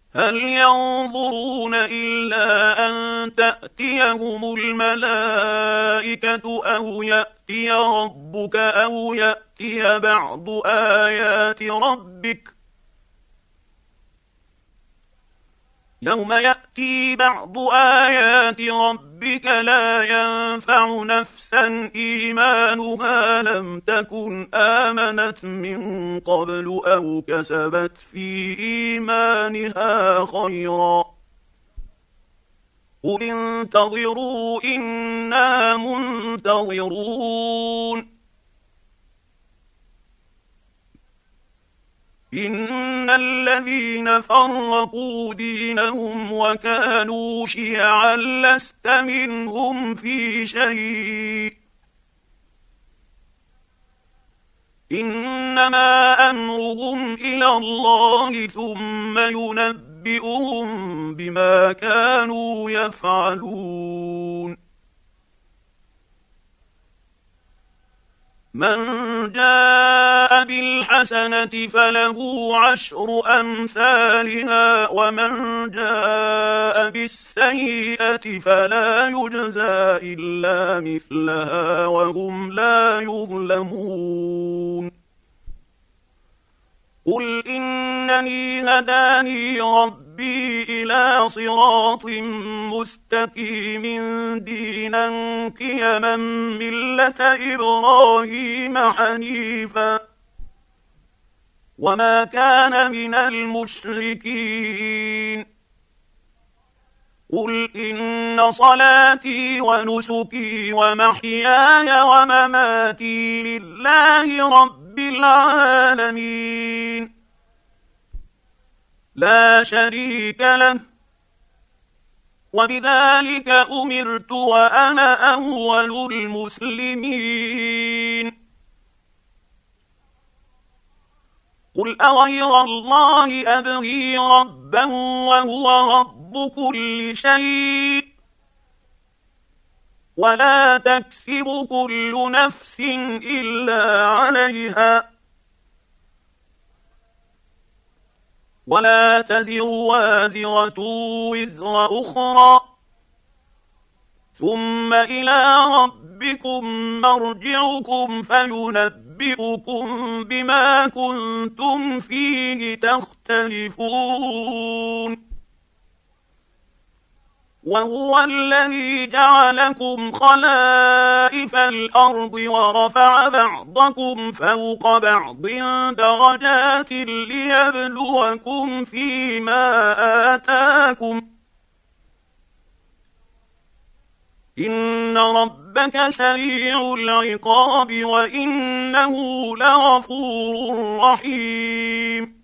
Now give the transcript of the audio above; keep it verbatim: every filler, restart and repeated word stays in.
هل ينظرون إلا أن تأتيهم الملائكة أو يأتي ربك أو يأتي بعض آيات ربك يوم يأتي بعض آيات ربك لا ينفع نفسا إيمانها لم تكن آمنت من قبل أو كسبت في إيمانها خيرا قل انتظروا إنا منتظرون إن الذين فرقوا دينهم وكانوا شيعا لست منهم في شيء إنما أمرهم إلى الله ثم ينبئهم بما كانوا يفعلون من جاء بالحسنة فله عشر أمثالها ومن جاء بالسيئة فلا يجزى إلا مثلها وهم لا يظلمون قل إنني هداني ربي إلى صراط مستقيم دينا قيما ملة إبراهيم حنيفا وما كان من المشركين قل إن صلاتي ونسكي ومحياي ومماتي لله رب العالمين لا شريك له وبذلك أمرت وأنا أول المسلمين قل أغير الله أبغي ربا وهو رب كل شيء ولا تكسب كل نفس إلا عليها ولا تزر وازرة وزر أخرى ثم إلى ربكم مرجعكم فينبئكم بما كنتم فيه تختلفون وهو الذي جعلكم خلائف الأرض ورفع بعضكم فوق بعض درجات ليبلوكم فيما آتاكم إن ربك سريع العقاب وإنه لغفور رحيم